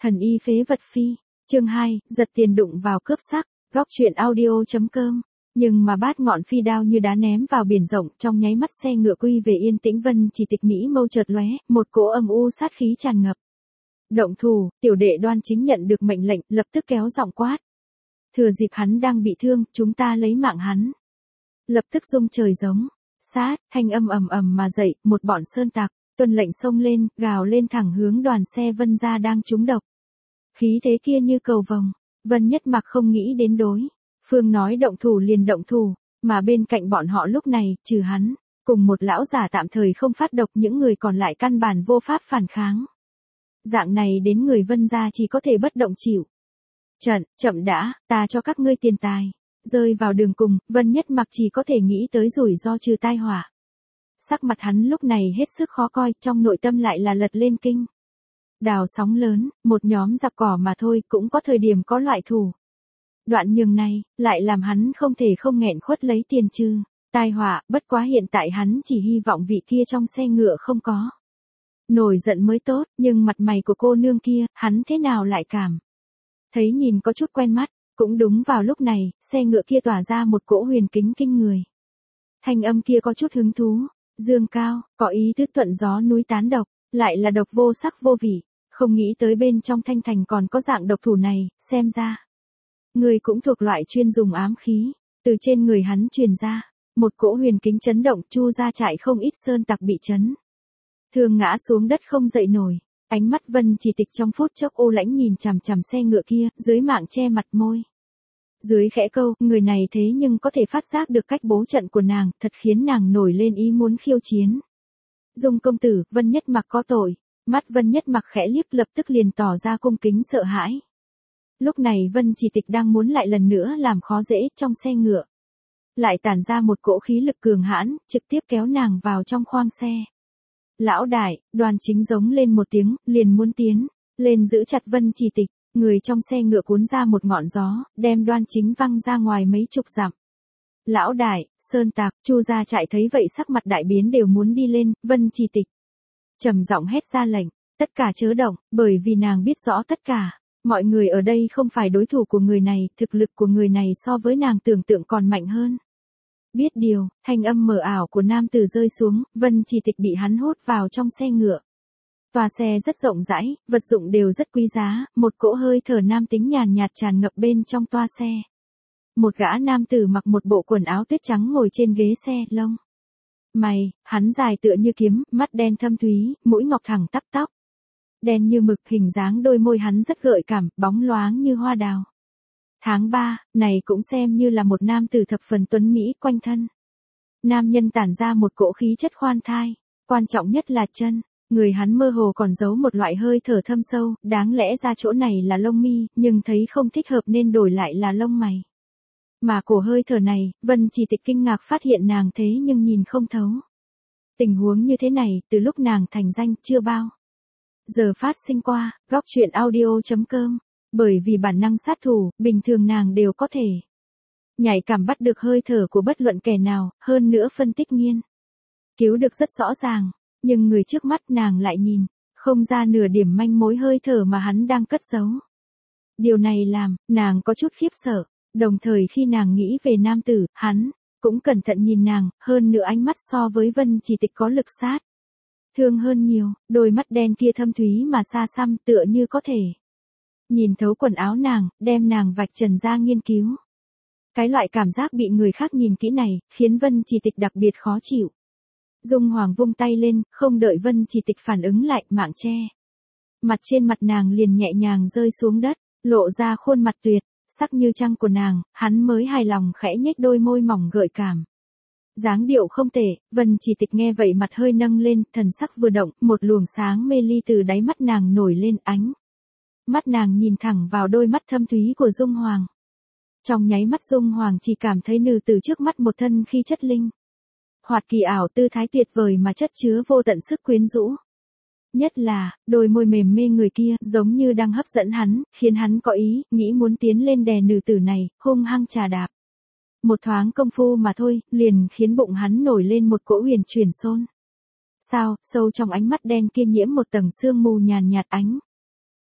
Thần y phế vật phi, chương 2, giật tiền đụng vào cướp sắc, góc truyện audio.com. Nhưng mà bát ngọn phi đao như đá ném vào biển rộng, trong nháy mắt xe ngựa quy về yên tĩnh. Vân Chỉ Tịch mỹ mâu chợt lóe, một cỗ âm u sát khí tràn ngập. Động thủ, tiểu đệ Đoan Chính nhận được mệnh lệnh, lập tức kéo giọng quát. Thừa dịp hắn đang bị thương, chúng ta lấy mạng hắn. Lập tức rung trời giống, sát, thanh âm ầm ầm mà dậy, một bọn sơn tặc, tuân lệnh xông lên, gào lên thẳng hướng đoàn xe Vân gia đang trúng độc. Khí thế kia như cầu vồng, Vân Nhất Mặc không nghĩ đến đối phương nói động thủ liền động thủ, mà bên cạnh bọn họ lúc này, trừ hắn, cùng một lão giả tạm thời không phát độc, những người còn lại căn bản vô pháp phản kháng. Dạng này đến người Vân gia chỉ có thể bất động chịu. Chậm đã, ta cho các ngươi tiền tài. Rơi vào đường cùng, Vân Nhất Mặc chỉ có thể nghĩ tới rủi ro trừ tai họa. Sắc mặt hắn lúc này hết sức khó coi, trong nội tâm lại là lật lên kinh. Đào sóng lớn, một nhóm giặc cỏ mà thôi, cũng có thời điểm có loại thủ. Đoạn nhường này, lại làm hắn không thể không nghẹn khuất lấy tiền trừ tai họa, bất quá hiện tại hắn chỉ hy vọng vị kia trong xe ngựa không có. Nổi giận mới tốt, nhưng mặt mày của cô nương kia, hắn thế nào lại cảm thấy nhìn có chút quen mắt. Cũng đúng vào lúc này, xe ngựa kia tỏa ra một cỗ huyền kính kinh người. Thanh âm kia có chút hứng thú, dương cao, có ý thức thuận gió núi tán độc, lại là độc vô sắc vô vị, không nghĩ tới bên trong Thanh Thành còn có dạng độc thủ này, xem ra. Người cũng thuộc loại chuyên dùng ám khí, từ trên người hắn truyền ra, một cỗ huyền kính chấn động. Chu ra trại không ít sơn tặc bị chấn thương ngã xuống đất không dậy nổi. Ánh mắt Vân Chỉ Tịch trong phút chốc ô lãnh nhìn chằm chằm xe ngựa kia, dưới mạng che mặt môi. Dưới khẽ câu, người này thế nhưng có thể phát giác được cách bố trận của nàng, thật khiến nàng nổi lên ý muốn khiêu chiến. Dung công tử, Vân Nhất Mặc có tội. Mắt Vân Nhất Mặc khẽ liếc, lập tức liền tỏ ra cung kính sợ hãi. Lúc này Vân Chỉ Tịch đang muốn lại lần nữa làm khó dễ trong xe ngựa. Lại tản ra một cỗ khí lực cường hãn, trực tiếp kéo nàng vào trong khoang xe. Lão đại, Đoan Chính giống lên một tiếng, liền muốn tiến lên giữ chặt Vân Chỉ Tịch. Người trong xe ngựa cuốn ra một ngọn gió, đem Đoan Chính văng ra ngoài mấy chục dặm. Lão đại, sơn tặc, Chu gia trại thấy vậy sắc mặt đại biến đều muốn đi lên. Vân Chỉ Tịch trầm giọng hét ra lệnh, tất cả chớ động, bởi vì nàng biết rõ tất cả. Mọi người ở đây không phải đối thủ của người này, thực lực của người này so với nàng tưởng tượng còn mạnh hơn. Biết điều, thanh âm mờ ảo của nam tử rơi xuống, Vân Chỉ Tịch bị hắn hút vào trong xe ngựa. Toa xe rất rộng rãi, vật dụng đều rất quý giá, một cỗ hơi thở nam tính nhàn nhạt tràn ngập bên trong toa xe. Một gã nam tử mặc một bộ quần áo tuyết trắng ngồi trên ghế xe, lông mày, hắn dài tựa như kiếm, mắt đen thâm thúy, mũi ngọc thẳng tắp, tóc đen như mực, hình dáng đôi môi hắn rất gợi cảm, bóng loáng như hoa đào. Tháng 3, này cũng xem như là một nam tử thập phần tuấn mỹ. Quanh thân nam nhân tản ra một cỗ khí chất khoan thai, quan trọng nhất là chân. Người hắn mơ hồ còn giấu một loại hơi thở thâm sâu, đáng lẽ ra chỗ này là lông mi, nhưng thấy không thích hợp nên đổi lại là lông mày. Mà cổ hơi thở này, Vân Chỉ Tịch kinh ngạc phát hiện nàng thế nhưng nhìn không thấu. Tình huống như thế này, từ lúc nàng thành danh, chưa bao giờ phát sinh qua. Góc truyện audio.com. Bởi vì bản năng sát thủ, bình thường nàng đều có thể nhạy cảm bắt được hơi thở của bất luận kẻ nào, hơn nữa phân tích nghiên cứu được rất rõ ràng. Nhưng người trước mắt nàng lại nhìn không ra nửa điểm manh mối hơi thở mà hắn đang cất giấu. Điều này làm nàng có chút khiếp sợ, đồng thời khi nàng nghĩ về nam tử, hắn cũng cẩn thận nhìn nàng, hơn nữa ánh mắt so với Vân Chỉ Tịch có lực sát thương hơn nhiều, đôi mắt đen kia thâm thúy mà xa xăm, tựa như có thể nhìn thấu quần áo nàng, đem nàng vạch trần ra nghiên cứu. Cái loại cảm giác bị người khác nhìn kỹ này, khiến Vân Chỉ Tịch đặc biệt khó chịu. Dung Hoàng vung tay lên, không đợi Vân Chỉ Tịch phản ứng lại, mạng che mặt trên mặt nàng liền nhẹ nhàng rơi xuống đất, lộ ra khuôn mặt tuyệt sắc như trăng của nàng. Hắn mới hài lòng khẽ nhếch đôi môi mỏng gợi cảm. Dáng điệu không tệ. Vân Chỉ Tịch nghe vậy mặt hơi nâng lên, thần sắc vừa động, một luồng sáng mê ly từ đáy mắt nàng nổi lên. Ánh mắt nàng nhìn thẳng vào đôi mắt thâm thúy của Dung Hoàng. Trong nháy mắt Dung Hoàng chỉ cảm thấy nữ từ trước mắt một thân khi chất linh hoạt kỳ ảo, tư thái tuyệt vời mà chất chứa vô tận sức quyến rũ. Nhất là, đôi môi mềm mê người kia, giống như đang hấp dẫn hắn, khiến hắn có ý, nghĩ muốn tiến lên đè nữ tử này, hung hăng chà đạp. Một thoáng công phu mà thôi, liền khiến bụng hắn nổi lên một cỗ huyền chuyển xôn. Sao, sâu trong ánh mắt đen kia nhiễm một tầng sương mù nhàn nhạt ánh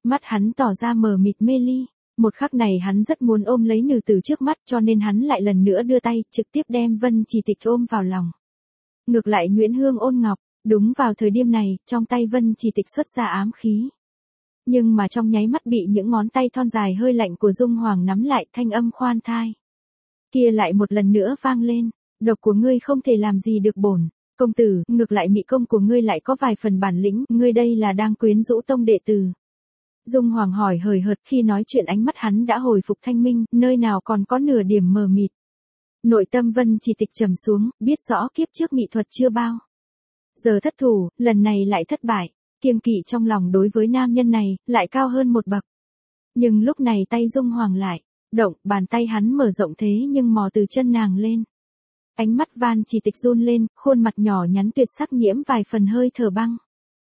Mắt hắn tỏ ra mờ mịt mê ly. Một khắc này hắn rất muốn ôm lấy nữ tử trước mắt cho nên hắn lại lần nữa đưa tay trực tiếp đem Vân Chỉ Tịch ôm vào lòng. Ngược lại Nguyễn Hương ôn ngọc, đúng vào thời điểm này, trong tay Vân Chỉ Tịch xuất ra ám khí. Nhưng mà trong nháy mắt bị những ngón tay thon dài hơi lạnh của Dung Hoàng nắm lại, thanh âm khoan thai kia lại một lần nữa vang lên, độc của ngươi không thể làm gì được bổn công tử, ngược lại mị công của ngươi lại có vài phần bản lĩnh, ngươi đây là đang quyến rũ tông đệ tử. Dung Hoàng hỏi hời hợt, khi nói chuyện ánh mắt hắn đã hồi phục thanh minh, nơi nào còn có nửa điểm mờ mịt. Nội tâm Vân Chỉ Tịch trầm xuống, biết rõ kiếp trước mỹ thuật chưa bao giờ thất thủ, lần này lại thất bại, kiêng kỵ trong lòng đối với nam nhân này, lại cao hơn một bậc. Nhưng lúc này tay Dung Hoàng lại động, bàn tay hắn mở rộng thế nhưng mò từ chân nàng lên. Ánh mắt Vân Chỉ Tịch run lên, khuôn mặt nhỏ nhắn tuyệt sắc nhiễm vài phần hơi thở băng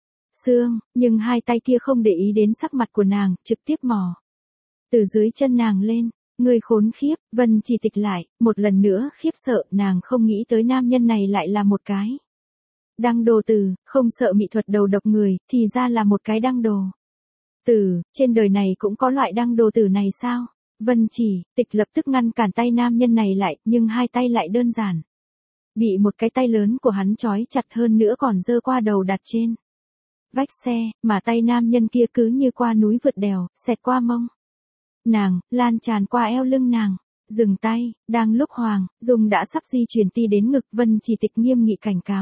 xương, nhưng hai tay kia không để ý đến sắc mặt của nàng, trực tiếp mò từ dưới chân nàng lên. Người khốn khiếp, Vân Chỉ Tịch lại, một lần nữa khiếp sợ, nàng không nghĩ tới nam nhân này lại là một cái đăng đồ tử, không sợ mỹ thuật đầu độc người, thì ra là một cái đăng đồ tử, trên đời này cũng có loại đăng đồ tử này sao? Vân Chỉ Tịch lập tức ngăn cản tay nam nhân này lại, nhưng hai tay lại đơn giản bị một cái tay lớn của hắn trói chặt, hơn nữa còn giơ qua đầu đặt trên vách xe, mà tay nam nhân kia cứ như qua núi vượt đèo, xẹt qua mông nàng, lan tràn qua eo lưng nàng. Dừng tay, đang lúc Dung đã sắp di chuyển ti đến ngực, Vân Chỉ Tịch nghiêm nghị cảnh cáo.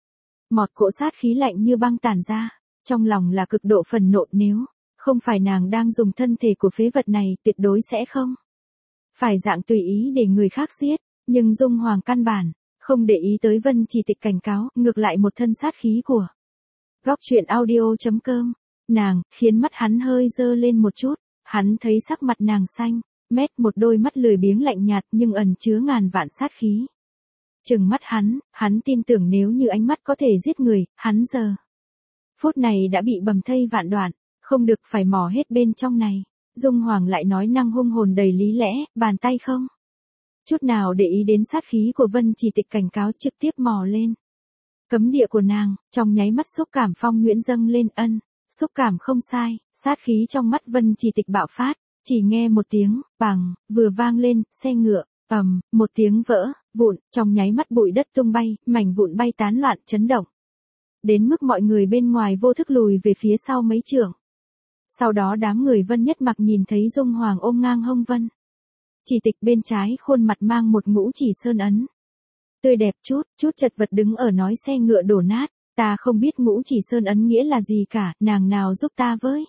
Một cỗ sát khí lạnh như băng tản ra, trong lòng là cực độ phần nộ, nếu không phải nàng đang dùng thân thể của phế vật này, tuyệt đối sẽ không phải dạng tùy ý để người khác giết, nhưng Dung Hoàng căn bản không để ý tới Vân Chỉ Tịch cảnh cáo, ngược lại một thân sát khí của Góc truyện audio.com, nàng khiến mắt hắn hơi dơ lên một chút. Hắn thấy sắc mặt nàng xanh mét, một đôi mắt lười biếng lạnh nhạt nhưng ẩn chứa ngàn vạn sát khí. Trừng mắt hắn tin tưởng nếu như ánh mắt có thể giết người, hắn giờ phút này đã bị bầm thây vạn đoạn, không được phải mò hết bên trong này. Dung Hoàng lại nói năng hung hồn đầy lý lẽ, bàn tay không chút nào để ý đến sát khí của Vân Chỉ Tịch cảnh cáo, trực tiếp mò lên cấm địa của nàng, trong nháy mắt xúc cảm phong nhuyễn dâng lên, xúc cảm không sai, sát khí trong mắt Vân Chỉ Tịch bạo phát, chỉ nghe một tiếng, bằng, vừa vang lên, xe ngựa, một tiếng vỡ, vụn, trong nháy mắt bụi đất tung bay, mảnh vụn bay tán loạn, chấn động. Đến mức mọi người bên ngoài vô thức lùi về phía sau mấy trượng. Sau đó đám người Vân Nhất Mặc nhìn thấy Dung Hoàng ôm ngang hông Vân Chỉ Tịch, bên trái khuôn mặt mang một ngũ chỉ sơn ấn. Tươi đẹp chút chật vật đứng ở nói xe ngựa đổ nát. Ta không biết ngũ chỉ sơn ấn nghĩa là gì cả, nàng nào giúp ta với.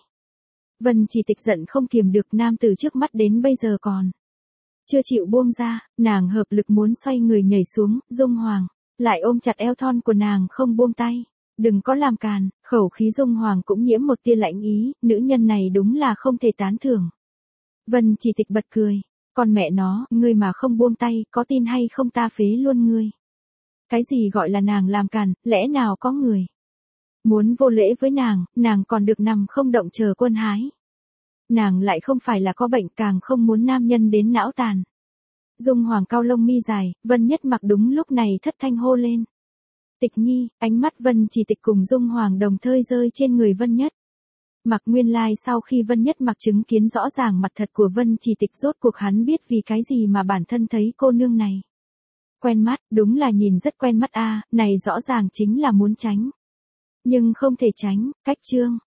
Vân Chỉ Tịch giận không kiềm được, nam tử trước mắt đến bây giờ còn chưa chịu buông ra, nàng hợp lực muốn xoay người nhảy xuống, Dung Hoàng lại ôm chặt eo thon của nàng không buông tay. Đừng có làm càn, khẩu khí Dung Hoàng cũng nhiễm một tia lãnh ý, nữ nhân này đúng là không thể tán thưởng. Vân Chỉ Tịch bật cười, con mẹ nó, ngươi mà không buông tay, có tin hay không ta phế luôn ngươi. Cái gì gọi là nàng làm càn, lẽ nào có người muốn vô lễ với nàng còn được nằm không động chờ quân hái. Nàng lại không phải là có bệnh, càng không muốn nam nhân đến não tàn. Dung Hoàng cau lông mi dài, Vân Nhất Mặc đúng lúc này thất thanh hô lên. Tịch nhi, ánh mắt Vân Chỉ Tịch cùng Dung Hoàng đồng thời rơi trên người Vân Nhất Mặc. Nguyên lai sau khi Vân Nhất Mặc chứng kiến rõ ràng mặt thật của Vân Chỉ Tịch, rốt cuộc hắn biết vì cái gì mà bản thân thấy cô nương này quen mắt, đúng là nhìn rất quen mắt a, này rõ ràng chính là muốn tránh. Nhưng không thể tránh, cách chương.